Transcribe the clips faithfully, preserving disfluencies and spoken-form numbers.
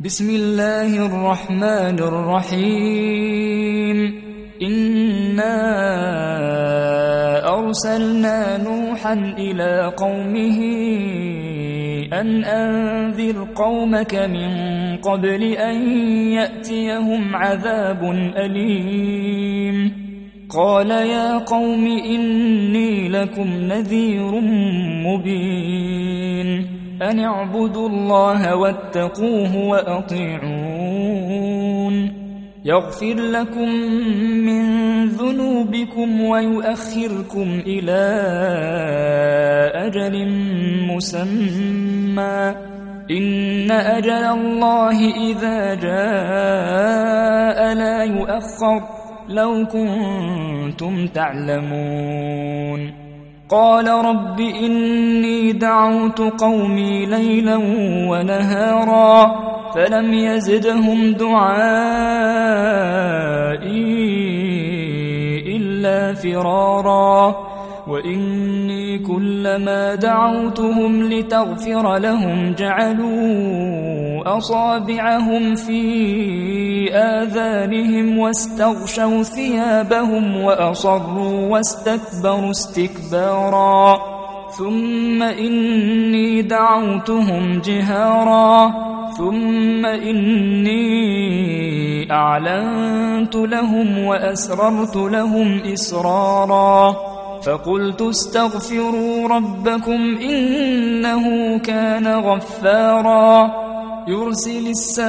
بسم الله الرحمن الرحيم إنا أرسلنا نوحا إلى قومه أن أنذر قومك من قبل أن يأتيهم عذاب أليم قال يا قوم إني لكم نذير مبين أن اعبدوا الله واتقوه وأطيعون يغفر لكم من ذنوبكم ويؤخركم إلى أجل مسمى إن أجل الله إذا جاء لا يؤخر لو كنتم تعلمون قال رب إني دعوت قومي ليلا ونهارا فلم يزدهم دعائي إلا فرارا وإني كلما دعوتهم لتغفر لهم جعلوا أصابعهم في آذانهم واستغشوا ثيابهم وأصروا واستكبروا استكبارا ثم إني دعوتهم جهارا ثم إني أعلنت لهم وأسررت لهم إسرارا فقلت استغفروا ربكم إنه كان غفارا يرسل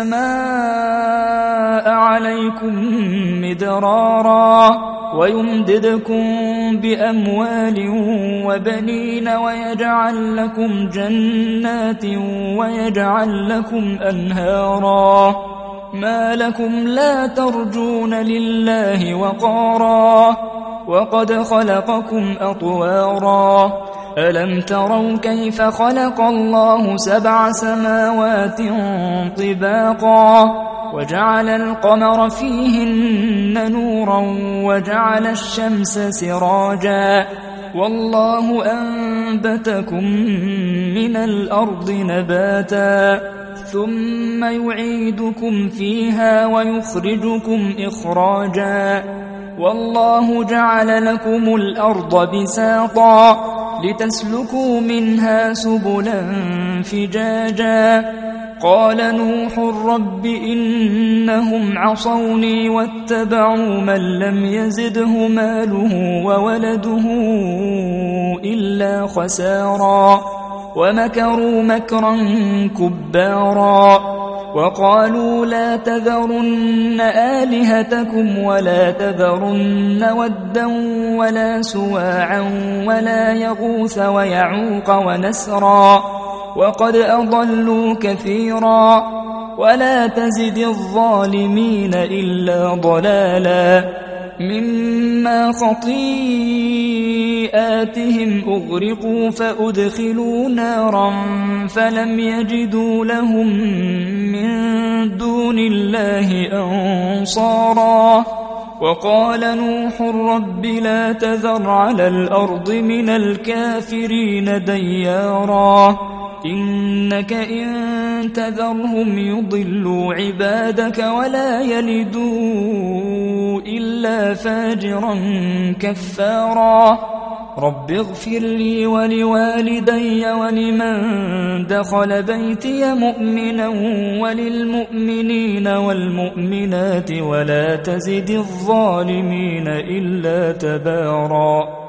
السماء عليكم مدرارا ويمددكم بأموال وبنين ويجعل لكم جنات ويجعل لكم أنهارا ما لكم لا ترجون لله وقارا وقد خلقكم أطوارا ألم تروا كيف خلق الله سبع سماوات طباقا وجعل القمر فيهن نورا وجعل الشمس سراجا والله أنبتكم من الأرض نباتا ثم يعيدكم فيها ويخرجكم إخراجا والله جعل لكم الأرض بساطا لتسلكوا منها سبلا فجاجا قال نوح رب إنهم عصوني واتبعوا من لم يزده ماله وولده إلا خسارا ومكروا مكرا كبارا وقالوا لا تذرن آلهتكم ولا تذرن ودا ولا سواعا ولا يغوث ويعوق ونسرا وقد أضلوا كثيرا ولا تزد الظالمين إلا ضلالا مما خطيئاتهم أغرقوا فأدخلوا نارا فلم يجدوا لهم من دون الله أنصارا وقال نوح رب لا تذر على الأرض من الكافرين ديارا إنك إن تذرهم يضلوا عبادك ولا يلدوا إلا فاجرا كفارا رب اغفر لي ولوالدي ولمن دخل بيتي مؤمنا وللمؤمنين والمؤمنات ولا تزد الظالمين إلا تبارا.